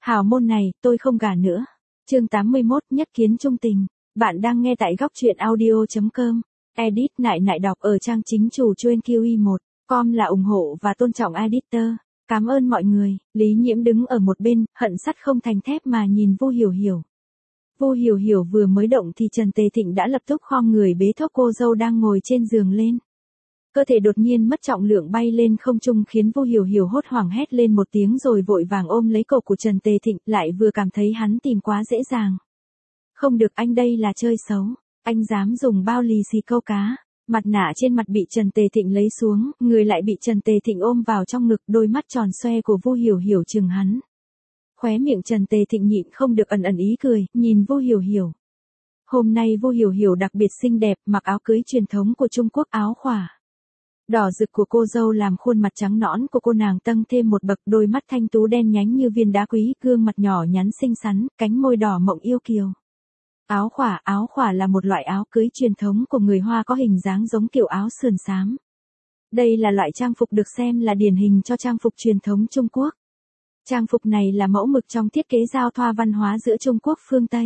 Hào môn này, tôi không gả nữa. Chương 81, nhất kiến trung tình. Bạn đang nghe tại góc truyện audio.com. Edit nại nại đọc ở trang chính chủ chuyên QI1. Com là ủng hộ và tôn trọng editor. Cảm ơn mọi người. Lý Nhiễm đứng ở một bên, hận sắt không thành thép mà nhìn Vu Hiểu Hiểu. Vu Hiểu Hiểu vừa mới động thì Trần Tề Thịnh đã lập tức khom người bế thốc cô dâu đang ngồi trên giường lên. Cơ thể đột nhiên mất trọng lượng bay lên không trung khiến Vu Hiểu Hiểu hốt hoảng hét lên một tiếng rồi vội vàng ôm lấy cổ của Trần Tề Thịnh, lại vừa cảm thấy hắn tìm quá dễ dàng. Không được, anh đây là chơi xấu, anh dám dùng bao lì xì câu cá. Mặt nạ trên mặt bị Trần Tề Thịnh lấy xuống, người lại bị Trần Tề Thịnh ôm vào trong ngực, đôi mắt tròn xoe của Vu Hiểu Hiểu chừng hắn. Khóe miệng Trần Tề Thịnh nhịn không được ẩn ẩn ý cười, nhìn Vu Hiểu Hiểu. Hôm nay Vu Hiểu Hiểu đặc biệt xinh đẹp, mặc áo cưới truyền thống của Trung Quốc, áo khỏa đỏ rực của cô dâu làm khuôn mặt trắng nõn của cô nàng tăng thêm một bậc, đôi mắt thanh tú đen nhánh như viên đá quý, gương mặt nhỏ nhắn xinh xắn, cánh môi đỏ mọng yêu kiều. Áo khỏa là một loại áo cưới truyền thống của người Hoa có hình dáng giống kiểu áo sườn xám. Đây là loại trang phục được xem là điển hình cho trang phục truyền thống Trung Quốc. Trang phục này là mẫu mực trong thiết kế giao thoa văn hóa giữa Trung Quốc phương Tây.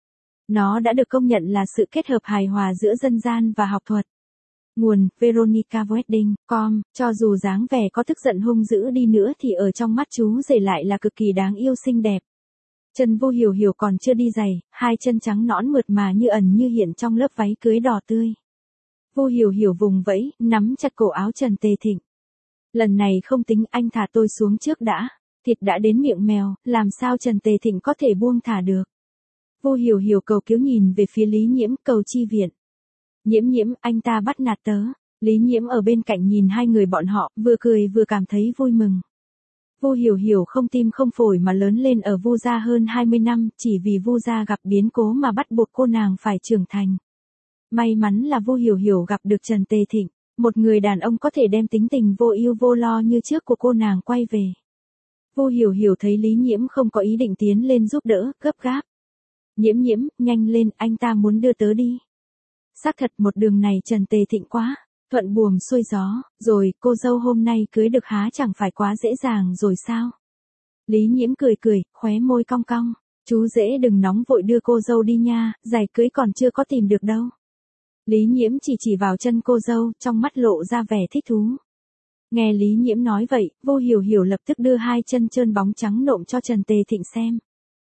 Nó đã được công nhận là sự kết hợp hài hòa giữa dân gian và học thuật. Nguồn: Veronica Wedding.com. Cho dù dáng vẻ có tức giận hung dữ đi nữa thì ở trong mắt chú rể lại là cực kỳ đáng yêu xinh đẹp. Chân Vu Hiểu Hiểu còn chưa đi giày, hai chân trắng nõn mượt mà như ẩn như hiện trong lớp váy cưới đỏ tươi. Vu Hiểu Hiểu vùng vẫy, nắm chặt cổ áo Trần Tề Thịnh. Lần này không tính, anh thả tôi xuống trước đã. Thịt đã đến miệng mèo, làm sao Trần Tề Thịnh có thể buông thả được. Vu Hiểu Hiểu cầu cứu nhìn về phía Lý Nhiễm, cầu chi viện. Nhiễm, anh ta bắt nạt tớ. Lý Nhiễm ở bên cạnh nhìn hai người bọn họ, vừa cười vừa cảm thấy vui mừng. Vu Hiểu Hiểu không tim không phổi mà lớn lên ở Vu gia hơn 20 năm, chỉ vì Vu gia gặp biến cố mà bắt buộc cô nàng phải trưởng thành. May mắn là Vu Hiểu Hiểu gặp được Trần Tề Thịnh, một người đàn ông có thể đem tính tình vô ưu vô lo như trước của cô nàng quay về. Vu Hiểu Hiểu thấy Lý Nhiễm không có ý định tiến lên giúp đỡ, gấp gáp. Nhiễm, nhanh lên, anh ta muốn đưa tớ đi. Xác thật một đường này Trần Tề Thịnh quá thuận buồm xuôi gió, rồi cô dâu hôm nay cưới được há chẳng phải quá dễ dàng rồi sao? Lý Nhiễm cười, khóe môi cong cong. Chú rể đừng nóng vội, đưa cô dâu đi nha, giày cưới còn chưa có tìm được đâu. Lý Nhiễm chỉ vào chân cô dâu, trong mắt lộ ra vẻ thích thú. Nghe Lý Nhiễm nói vậy, Vu Hiểu Hiểu lập tức đưa hai chân trơn bóng trắng nộm cho Trần Tề Thịnh xem.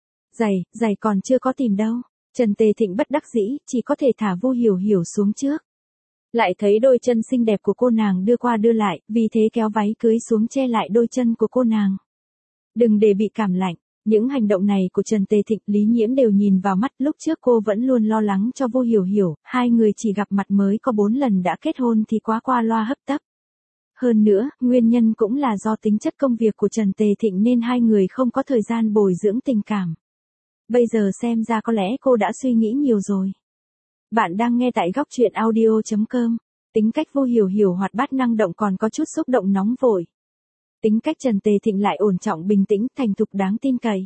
Giày còn chưa có tìm đâu. Trần Tề Thịnh bất đắc dĩ, chỉ có thể thả Vu Hiểu Hiểu xuống trước. Lại thấy đôi chân xinh đẹp của cô nàng đưa qua đưa lại, vì thế kéo váy cưới xuống che lại đôi chân của cô nàng. Đừng để bị cảm lạnh. Những hành động này của Trần Tề Thịnh, Lý Nhiễm đều nhìn vào mắt, lúc trước cô vẫn luôn lo lắng cho Vu Hiểu Hiểu, hai người chỉ gặp mặt mới có 4 lần đã kết hôn thì quá qua loa hấp tấp. Hơn nữa, nguyên nhân cũng là do tính chất công việc của Trần Tề Thịnh nên hai người không có thời gian bồi dưỡng tình cảm. Bây giờ xem ra có lẽ cô đã suy nghĩ nhiều rồi. Bạn đang nghe tại góc truyện audio.com. Tính cách Vu Hiểu Hiểu hoạt bát năng động, còn có chút xúc động nóng vội. Tính cách Trần Tề Thịnh lại ổn trọng bình tĩnh, thành thục đáng tin cậy.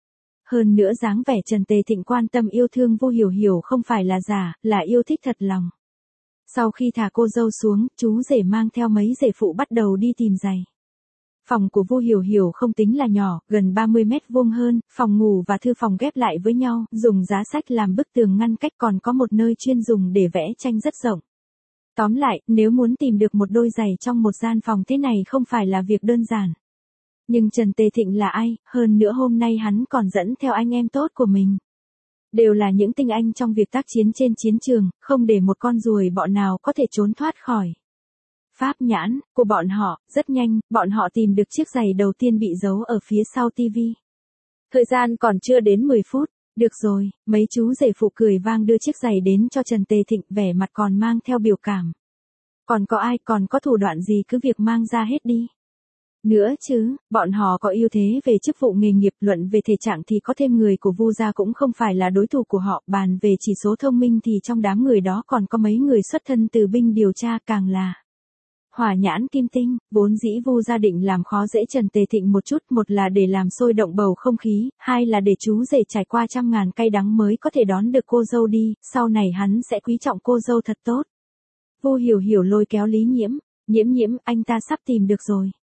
Hơn nữa dáng vẻ Trần Tề Thịnh quan tâm yêu thương Vu Hiểu Hiểu không phải là giả, là yêu thích thật lòng. Sau khi thả cô dâu xuống, chú rể mang theo mấy rể phụ bắt đầu đi tìm giày. Phòng của Vu Hiểu Hiểu không tính là nhỏ, gần 30 mét vuông hơn, phòng ngủ và thư phòng ghép lại với nhau, dùng giá sách làm bức tường ngăn cách, còn có một nơi chuyên dùng để vẽ tranh rất rộng. Tóm lại, nếu muốn tìm được một đôi giày trong một gian phòng thế này không phải là việc đơn giản. Nhưng Trần Tề Thịnh là ai, hơn nữa hôm nay hắn còn dẫn theo anh em tốt của mình. Đều là những tinh anh trong việc tác chiến trên chiến trường, không để một con ruồi bọ nào có thể trốn thoát khỏi pháp nhãn của bọn họ. Rất nhanh, bọn họ tìm được chiếc giày đầu tiên bị giấu ở phía sau tivi. Thời gian còn chưa đến 10 phút. Được rồi, mấy chú rể phụ cười vang đưa chiếc giày đến cho Trần Tề Thịnh, vẻ mặt còn mang theo biểu cảm. Còn có ai còn có thủ đoạn gì cứ việc mang ra hết đi. Nữa chứ, bọn họ có ưu thế về chức vụ nghề nghiệp, luận về thể trạng thì có thêm người của Vu gia cũng không phải là đối thủ của họ, bàn về chỉ số thông minh thì trong đám người đó còn có mấy người xuất thân từ binh điều tra, càng là hỏa nhãn kim tinh. Vốn dĩ Vu gia định làm khó dễ Trần Tề Thịnh một chút, một là để làm sôi động bầu không khí, hai là để chú rể trải qua trăm ngàn cay đắng mới có thể đón được cô dâu đi, sau này hắn sẽ quý trọng cô dâu thật tốt. Vu Hiểu Hiểu lôi kéo Lý Nhiễm, Nhiễm, anh ta sắp tìm được rồi.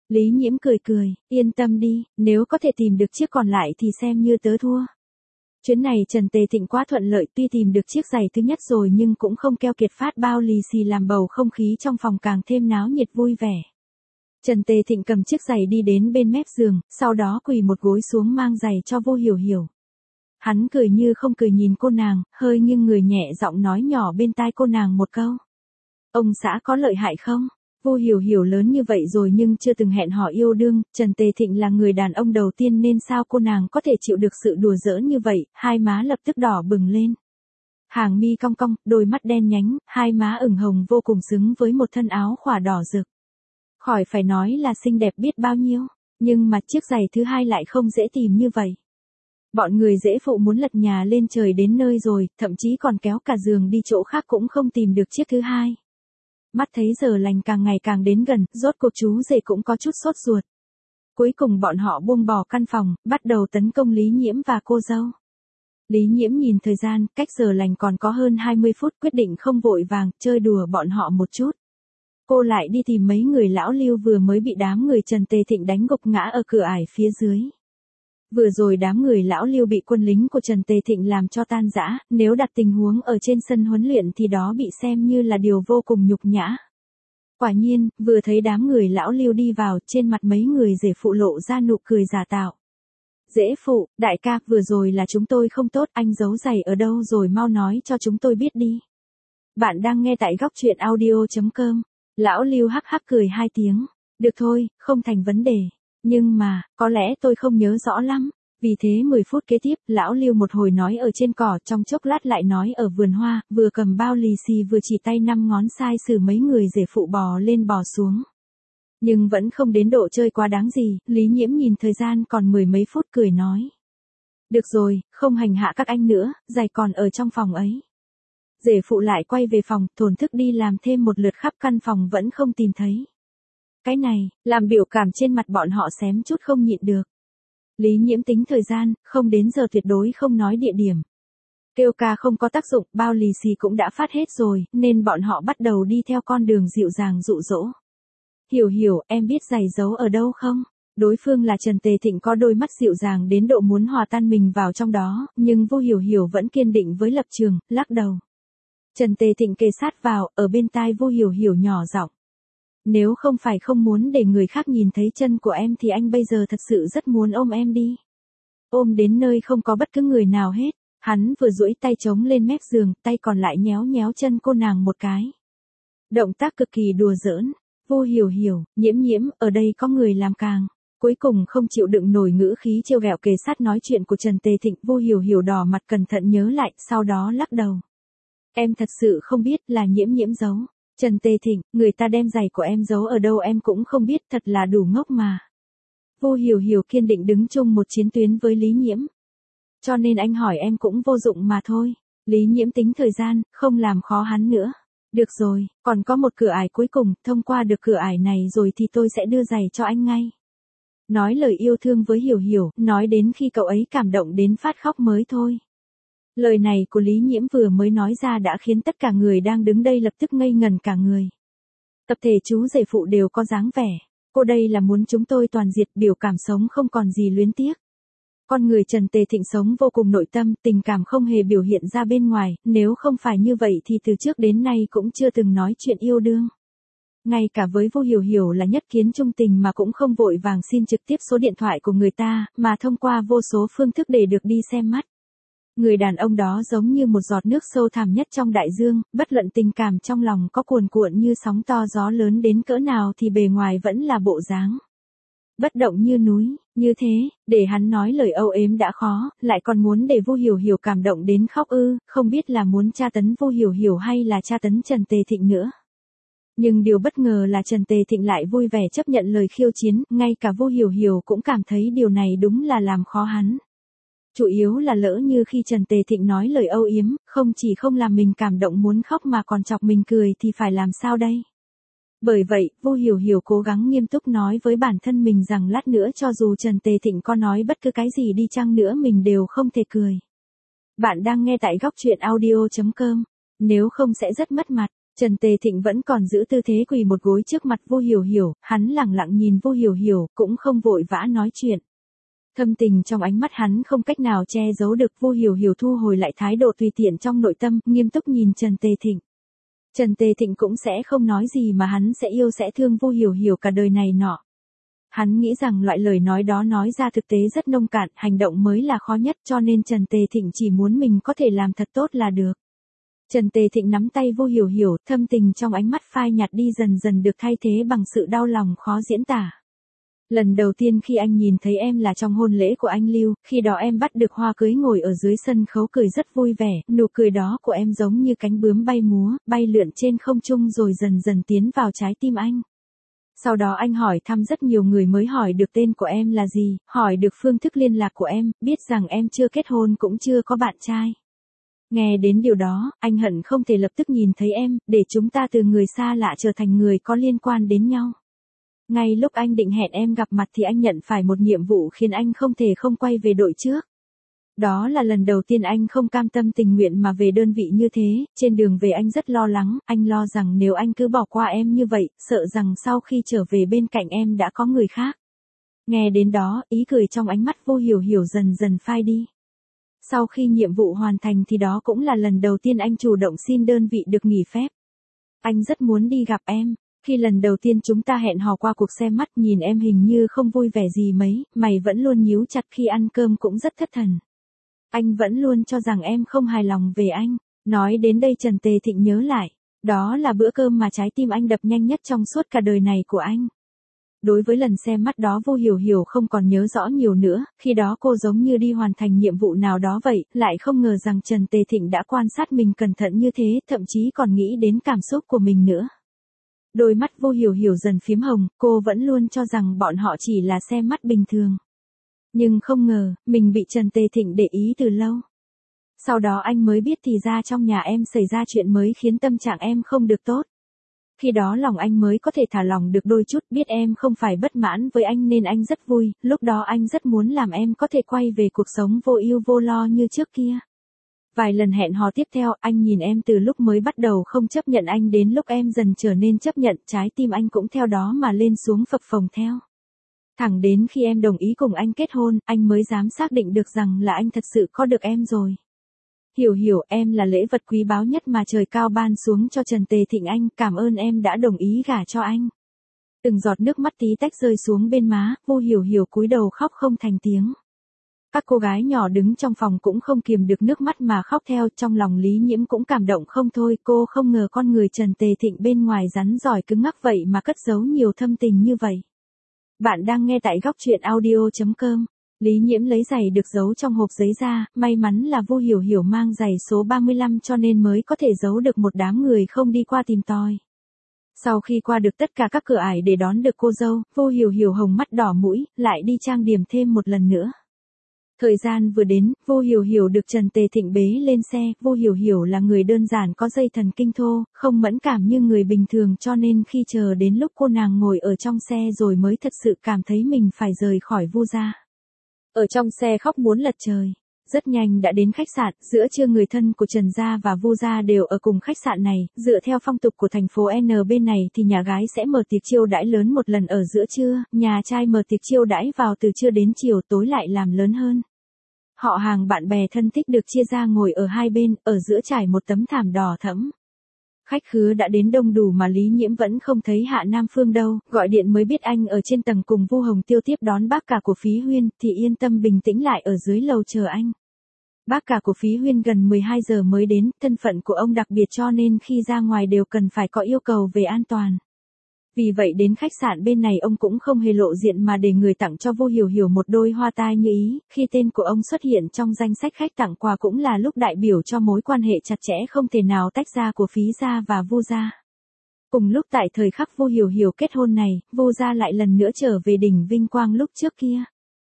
Lý Nhiễm cười cười, yên tâm đi, nếu có thể tìm được chiếc còn lại thì xem như tớ thua. Chuyến này Trần Tề Thịnh quá thuận lợi, tuy tìm được chiếc giày thứ nhất rồi nhưng cũng không keo kiệt phát bao lì xì làm bầu không khí trong phòng càng thêm náo nhiệt vui vẻ. Trần Tề Thịnh cầm chiếc giày đi đến bên mép giường, sau đó quỳ một gối xuống mang giày cho Vô Hiểu Hiểu. Hắn cười như không cười nhìn cô nàng, hơi nghiêng người nhẹ giọng nói nhỏ bên tai cô nàng một câu. Ông xã có lợi hại không? Vô Hiểu Hiểu lớn như vậy rồi nhưng chưa từng hẹn hò yêu đương, Trần Tề Thịnh là người đàn ông đầu tiên nên sao cô nàng có thể chịu được sự đùa giỡn như vậy, hai má lập tức đỏ bừng lên. Hàng mi cong cong, đôi mắt đen nhánh, hai má ửng hồng vô cùng xứng với một thân áo khỏa đỏ rực. Khỏi phải nói là xinh đẹp biết bao nhiêu, nhưng mà chiếc giày thứ hai lại không dễ tìm như vậy. Bọn người dễ phụ muốn lật nhà lên trời đến nơi rồi, thậm chí còn kéo cả giường đi chỗ khác cũng không tìm được chiếc thứ hai. Mắt thấy giờ lành càng ngày càng đến gần, rốt cuộc chú rể cũng có chút sốt ruột. Cuối cùng bọn họ buông bỏ căn phòng, bắt đầu tấn công Lý Nhiễm và cô dâu. Lý Nhiễm nhìn thời gian, cách giờ lành còn có hơn 20 phút, quyết định không vội vàng, chơi đùa bọn họ một chút. Cô lại đi tìm mấy người lão lưu vừa mới bị đám người Trần Tề Thịnh đánh gục ngã ở cửa ải phía dưới. Vừa rồi đám người lão lưu bị quân lính của Trần Tề Thịnh làm cho tan rã, nếu đặt tình huống ở trên sân huấn luyện thì đó bị xem như là điều vô cùng nhục nhã. Quả nhiên, vừa thấy đám người lão lưu đi vào, trên mặt mấy người rể phụ lộ ra nụ cười giả tạo. Rễ phụ, đại ca, vừa rồi là chúng tôi không tốt, anh giấu giày ở đâu rồi mau nói cho chúng tôi biết đi. Bạn đang nghe tại góc truyện audio.com. Lão lưu hắc hắc cười hai tiếng. Được thôi, không thành vấn đề. Nhưng mà, có lẽ tôi không nhớ rõ lắm. Vì thế 10 phút kế tiếp, lão lưu một hồi nói ở trên cỏ, trong chốc lát lại nói ở vườn hoa, vừa cầm bao lì xì vừa chỉ tay 5 ngón sai sử mấy người rể phụ bò lên bò xuống. Nhưng vẫn không đến độ chơi quá đáng gì, Lý Nhiễm nhìn thời gian còn 10 mấy phút cười nói. Được rồi, không hành hạ các anh nữa, giày còn ở trong phòng ấy. Rể phụ lại quay về phòng, thổn thức đi làm thêm một lượt khắp căn phòng vẫn không tìm thấy. Cái này, làm biểu cảm trên mặt bọn họ xém chút không nhịn được. Lý Nhiễm tính thời gian, không đến giờ tuyệt đối không nói địa điểm. Kêu ca không có tác dụng, bao lì xì cũng đã phát hết rồi, nên bọn họ bắt đầu đi theo con đường dịu dàng dụ dỗ. Hiểu Hiểu, em biết giày giấu ở đâu không? Đối phương là Trần Tề Thịnh có đôi mắt dịu dàng đến độ muốn hòa tan mình vào trong đó, nhưng Vô Hiểu Hiểu vẫn kiên định với lập trường, lắc đầu. Trần Tề Thịnh kề sát vào, ở bên tai Vô Hiểu Hiểu nhỏ giọng. Nếu không phải không muốn để người khác nhìn thấy chân của em thì anh bây giờ thật sự rất muốn ôm em đi. Ôm đến nơi không có bất cứ người nào hết. Hắn vừa duỗi tay chống lên mép giường, tay còn lại nhéo nhéo chân cô nàng một cái. Động tác cực kỳ đùa giỡn. Vô Hiểu Hiểu, Nhiễm Nhiễm, ở đây có người làm càng. Cuối cùng không chịu đựng nổi ngữ khí trêu ghẹo kề sát nói chuyện của Trần Tề Thịnh. Vô Hiểu Hiểu đỏ mặt cẩn thận nhớ lại, sau đó lắc đầu. Em thật sự không biết là Nhiễm Nhiễm giấu. Trần Tề Thịnh, người ta đem giày của em giấu ở đâu em cũng không biết, thật là đủ ngốc mà. Vô Hiểu Hiểu kiên định đứng chung một chiến tuyến với Lý Nhiễm. Cho nên anh hỏi em cũng vô dụng mà thôi. Lý Nhiễm tính thời gian, không làm khó hắn nữa. Được rồi, còn có một cửa ải cuối cùng, thông qua được cửa ải này rồi thì tôi sẽ đưa giày cho anh ngay. Nói lời yêu thương với Hiểu Hiểu, nói đến khi cậu ấy cảm động đến phát khóc mới thôi. Lời này của Lý Nhiễm vừa mới nói ra đã khiến tất cả người đang đứng đây lập tức ngây ngẩn cả người. Tập thể chú rể phụ đều có dáng vẻ. Cô đây là muốn chúng tôi toàn diệt, biểu cảm sống không còn gì luyến tiếc. Con người Trần Tề Thịnh sống vô cùng nội tâm, tình cảm không hề biểu hiện ra bên ngoài, nếu không phải như vậy thì từ trước đến nay cũng chưa từng nói chuyện yêu đương. Ngay cả với Vô Hiểu Hiểu là nhất kiến trung tình mà cũng không vội vàng xin trực tiếp số điện thoại của người ta, mà thông qua vô số phương thức để được đi xem mắt. Người đàn ông đó giống như một giọt nước sâu thẳm nhất trong đại dương, bất luận tình cảm trong lòng có cuồn cuộn như sóng to gió lớn đến cỡ nào thì bề ngoài vẫn là bộ dáng bất động như núi, như thế, để hắn nói lời âu yếm đã khó, lại còn muốn để Vô Hiểu Hiểu cảm động đến khóc ư, không biết là muốn tra tấn Vô Hiểu Hiểu hay là tra tấn Trần Tề Thịnh nữa. Nhưng điều bất ngờ là Trần Tề Thịnh lại vui vẻ chấp nhận lời khiêu chiến, ngay cả Vô Hiểu Hiểu cũng cảm thấy điều này đúng là làm khó hắn. Chủ yếu là lỡ như khi Trần Tề Thịnh nói lời âu yếm, không chỉ không làm mình cảm động muốn khóc mà còn chọc mình cười thì phải làm sao đây? Bởi vậy, Vô Hiểu Hiểu cố gắng nghiêm túc nói với bản thân mình rằng lát nữa cho dù Trần Tề Thịnh có nói bất cứ cái gì đi chăng nữa mình đều không thể cười. Bạn đang nghe tại góc truyện audio.com, nếu không sẽ rất mất mặt. Trần Tề Thịnh vẫn còn giữ tư thế quỳ một gối trước mặt Vu Hiểu Hiểu, hắn lẳng lặng nhìn Vu Hiểu Hiểu, cũng không vội vã nói chuyện. Thâm tình trong ánh mắt hắn không cách nào che giấu được. Vu Hiểu Hiểu thu hồi lại thái độ tùy tiện trong nội tâm, nghiêm túc nhìn Trần Tề Thịnh. Trần Tề Thịnh cũng sẽ không nói gì mà hắn sẽ yêu sẽ thương Vu Hiểu Hiểu cả đời này nọ. Hắn nghĩ rằng loại lời nói đó nói ra thực tế rất nông cạn, hành động mới là khó nhất, cho nên Trần Tề Thịnh chỉ muốn mình có thể làm thật tốt là được. Trần Tề Thịnh nắm tay Vu Hiểu Hiểu, thâm tình trong ánh mắt phai nhạt đi dần dần được thay thế bằng sự đau lòng khó diễn tả. Lần đầu tiên khi anh nhìn thấy em là trong hôn lễ của anh Lưu, khi đó em bắt được hoa cưới ngồi ở dưới sân khấu cười rất vui vẻ, nụ cười đó của em giống như cánh bướm bay múa, bay lượn trên không trung rồi dần dần tiến vào trái tim anh. Sau đó anh hỏi thăm rất nhiều người mới hỏi được tên của em là gì, hỏi được phương thức liên lạc của em, biết rằng em chưa kết hôn cũng chưa có bạn trai. Nghe đến điều đó, anh hận không thể lập tức nhìn thấy em, để chúng ta từ người xa lạ trở thành người có liên quan đến nhau. Ngay lúc anh định hẹn em gặp mặt thì anh nhận phải một nhiệm vụ khiến anh không thể không quay về đội trước. Đó là lần đầu tiên anh không cam tâm tình nguyện mà về đơn vị như thế, trên đường về anh rất lo lắng, anh lo rằng nếu anh cứ bỏ qua em như vậy, sợ rằng sau khi trở về bên cạnh em đã có người khác. Nghe đến đó, ý cười trong ánh mắt Vu Hiểu Hiểu dần dần phai đi. Sau khi nhiệm vụ hoàn thành thì đó cũng là lần đầu tiên anh chủ động xin đơn vị được nghỉ phép. Anh rất muốn đi gặp em. Khi lần đầu tiên chúng ta hẹn hò qua cuộc xem mắt nhìn em hình như không vui vẻ gì mấy, mày vẫn luôn nhíu chặt khi ăn cơm cũng rất thất thần. Anh vẫn luôn cho rằng em không hài lòng về anh. Nói đến đây Trần Tề Thịnh nhớ lại. Đó là bữa cơm mà trái tim anh đập nhanh nhất trong suốt cả đời này của anh. Đối với lần xem mắt đó Vu Hiểu Hiểu không còn nhớ rõ nhiều nữa, khi đó cô giống như đi hoàn thành nhiệm vụ nào đó vậy, lại không ngờ rằng Trần Tề Thịnh đã quan sát mình cẩn thận như thế, thậm chí còn nghĩ đến cảm xúc của mình nữa. Đôi mắt Vu Hiểu Hiểu dần phím hồng, cô vẫn luôn cho rằng bọn họ chỉ là xem mắt bình thường. Nhưng không ngờ, mình bị Trần Tề Thịnh để ý từ lâu. Sau đó anh mới biết thì ra trong nhà em xảy ra chuyện mới khiến tâm trạng em không được tốt. Khi đó lòng anh mới có thể thả lòng được đôi chút, biết em không phải bất mãn với anh nên anh rất vui, lúc đó anh rất muốn làm em có thể quay về cuộc sống vô ưu vô lo như trước kia. Vài lần hẹn hò tiếp theo, anh nhìn em từ lúc mới bắt đầu không chấp nhận anh đến lúc em dần trở nên chấp nhận, trái tim anh cũng theo đó mà lên xuống phập phồng theo. Thẳng đến khi em đồng ý cùng anh kết hôn, anh mới dám xác định được rằng là anh thật sự có được em rồi. Hiểu Hiểu, em là lễ vật quý báu nhất mà trời cao ban xuống cho Trần Tề Thịnh anh, cảm ơn em đã đồng ý gả cho anh. Từng giọt nước mắt tí tách rơi xuống bên má, Vu Hiểu Hiểu cúi đầu khóc không thành tiếng. Các cô gái nhỏ đứng trong phòng cũng không kiềm được nước mắt mà khóc theo, trong lòng Lý Nhiễm cũng cảm động không thôi, cô không ngờ con người Trần Tề Thịnh bên ngoài rắn giỏi cứng ngắc vậy mà cất giấu nhiều thâm tình như vậy. Bạn đang nghe tại góc truyện audio.com. Lý Nhiễm lấy giày được giấu trong hộp giấy ra, may mắn là Vu Hiểu Hiểu mang giày số 35 cho nên mới có thể giấu được một đám người không đi qua tìm tòi. Sau khi qua được tất cả các cửa ải để đón được cô dâu, Vu Hiểu Hiểu hồng mắt đỏ mũi, lại đi trang điểm thêm một lần nữa. Thời gian vừa đến, Vu Hiểu Hiểu được Trần Tề Thịnh bế lên xe, Vu Hiểu Hiểu là người đơn giản có dây thần kinh thô, không mẫn cảm như người bình thường cho nên khi chờ đến lúc cô nàng ngồi ở trong xe rồi mới thật sự cảm thấy mình phải rời khỏi Vu gia. Ở trong xe khóc muốn lật trời. Rất nhanh đã đến khách sạn, giữa trưa người thân của Trần gia và Vu gia đều ở cùng khách sạn này, dựa theo phong tục của thành phố N bên này thì nhà gái sẽ mở tiệc chiêu đãi lớn một lần ở giữa trưa, nhà trai mở tiệc chiêu đãi vào từ trưa đến chiều tối lại làm lớn hơn. Họ hàng bạn bè thân thích được chia ra ngồi ở hai bên, ở giữa trải một tấm thảm đỏ thẫm. Khách khứa đã đến đông đủ mà Lý Nhiễm vẫn không thấy Hạ Nam Phương đâu, gọi điện mới biết anh ở trên tầng cùng Vu Hồng Tiêu tiếp đón bác cả của Phí Huyên, thì yên tâm bình tĩnh lại ở dưới lầu chờ anh. Bác cả của Phí Huyên gần 12 giờ mới đến, thân phận của ông đặc biệt cho nên khi ra ngoài đều cần phải có yêu cầu về an toàn. Vì vậy đến khách sạn bên này ông cũng không hề lộ diện mà để người tặng cho Vu Hiểu Hiểu một đôi hoa tai như ý, khi tên của ông xuất hiện trong danh sách khách tặng quà cũng là lúc đại biểu cho mối quan hệ chặt chẽ không thể nào tách ra của Phí gia và Vu gia. Cùng lúc tại thời khắc Vu Hiểu Hiểu kết hôn này, Vu gia lại lần nữa trở về đỉnh vinh quang lúc trước kia.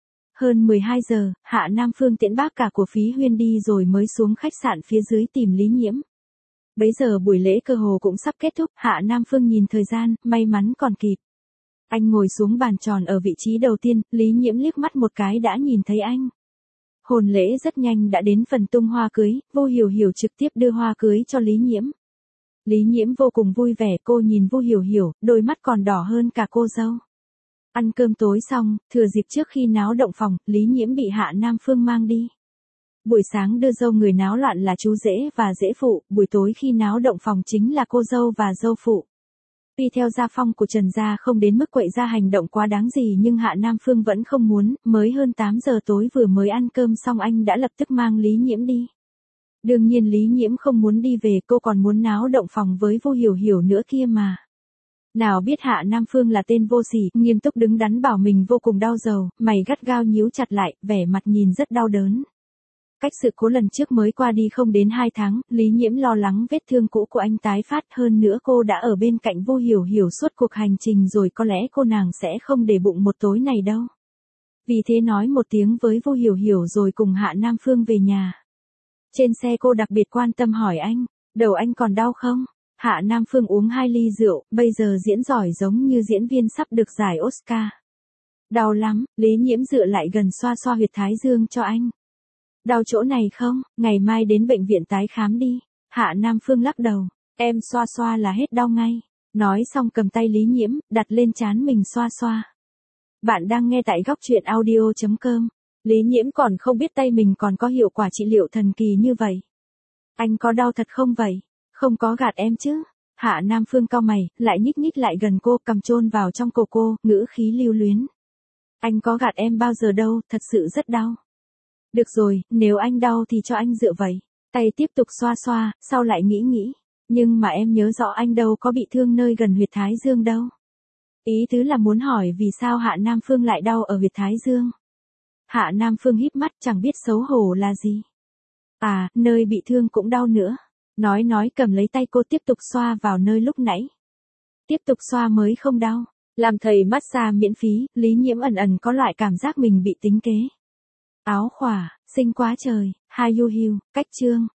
Hơn 12 giờ, Hạ Nam Phương tiễn bác cả của Phí Huyên đi rồi mới xuống khách sạn phía dưới tìm Lý Nhiễm. Bấy giờ buổi lễ cơ hồ cũng sắp kết thúc, Hạ Nam Phương nhìn thời gian, may mắn còn kịp. Anh ngồi xuống bàn tròn ở vị trí đầu tiên, Lý Nhiễm liếc mắt một cái đã nhìn thấy anh. Hôn lễ rất nhanh đã đến phần tung hoa cưới, Vu Hiểu Hiểu trực tiếp đưa hoa cưới cho Lý Nhiễm. Lý Nhiễm vô cùng vui vẻ, cô nhìn Vu Hiểu Hiểu, đôi mắt còn đỏ hơn cả cô dâu. Ăn cơm tối xong, thừa dịp trước khi náo động phòng, Lý Nhiễm bị Hạ Nam Phương mang đi. Buổi sáng đưa dâu người náo loạn là chú rể và rể phụ, buổi tối khi náo động phòng chính là cô dâu và dâu phụ. Tuy theo gia phong của Trần gia không đến mức quậy ra hành động quá đáng gì nhưng Hạ Nam Phương vẫn không muốn, mới hơn 8 giờ tối vừa mới ăn cơm xong anh đã lập tức mang Lý Nhiễm đi. Đương nhiên Lý Nhiễm không muốn đi về, cô còn muốn náo động phòng với Vu Hiểu Hiểu nữa kia mà. Nào biết Hạ Nam Phương là tên vô sỉ, nghiêm túc đứng đắn bảo mình vô cùng đau đầu, mày gắt gao nhíu chặt lại, vẻ mặt nhìn rất đau đớn. Cách sự cố lần trước mới qua đi không đến 2 tháng, Lý Nhiễm lo lắng vết thương cũ của anh tái phát, hơn nữa cô đã ở bên cạnh Vu Hiểu Hiểu suốt cuộc hành trình rồi, có lẽ cô nàng sẽ không để bụng một tối này đâu. Vì thế nói một tiếng với Vu Hiểu Hiểu rồi cùng Hạ Nam Phương về nhà. Trên xe cô đặc biệt quan tâm hỏi anh, đầu anh còn đau không? Hạ Nam Phương uống 2 ly rượu, bây giờ diễn giỏi giống như diễn viên sắp được giải Oscar. Đau lắm, Lý Nhiễm dựa lại gần xoa xoa huyệt thái dương cho anh. Đau chỗ này không, ngày mai đến bệnh viện tái khám đi. Hạ Nam Phương lắc đầu, em xoa xoa là hết đau ngay. Nói xong cầm tay Lý Nhiễm, đặt lên trán mình xoa xoa. Bạn đang nghe tại góc truyện audio.com. Lý Nhiễm còn không biết tay mình còn có hiệu quả trị liệu thần kỳ như vậy. Anh có đau thật không vậy? Không có gạt em chứ? Hạ Nam Phương cau mày, lại nhích nhích lại gần cô, cầm chôn vào trong cổ cô, ngữ khí lưu luyến. Anh có gạt em bao giờ đâu, thật sự rất đau. Được rồi, nếu anh đau thì cho anh dựa vậy. Tay tiếp tục xoa xoa, sau lại nghĩ. Nhưng mà em nhớ rõ anh đâu có bị thương nơi gần huyệt thái dương đâu. Ý tứ là muốn hỏi vì sao Hạ Nam Phương lại đau ở huyệt thái dương. Hạ Nam Phương híp mắt chẳng biết xấu hổ là gì. À, nơi bị thương cũng đau nữa. Nói cầm lấy tay cô tiếp tục xoa vào nơi lúc nãy. Tiếp tục xoa mới không đau. Làm thầy massage miễn phí, Lý Nhiễm ẩn có loại cảm giác mình bị tính kế. Áo khỏa, xinh quá trời, hai yu hiu, cách chương.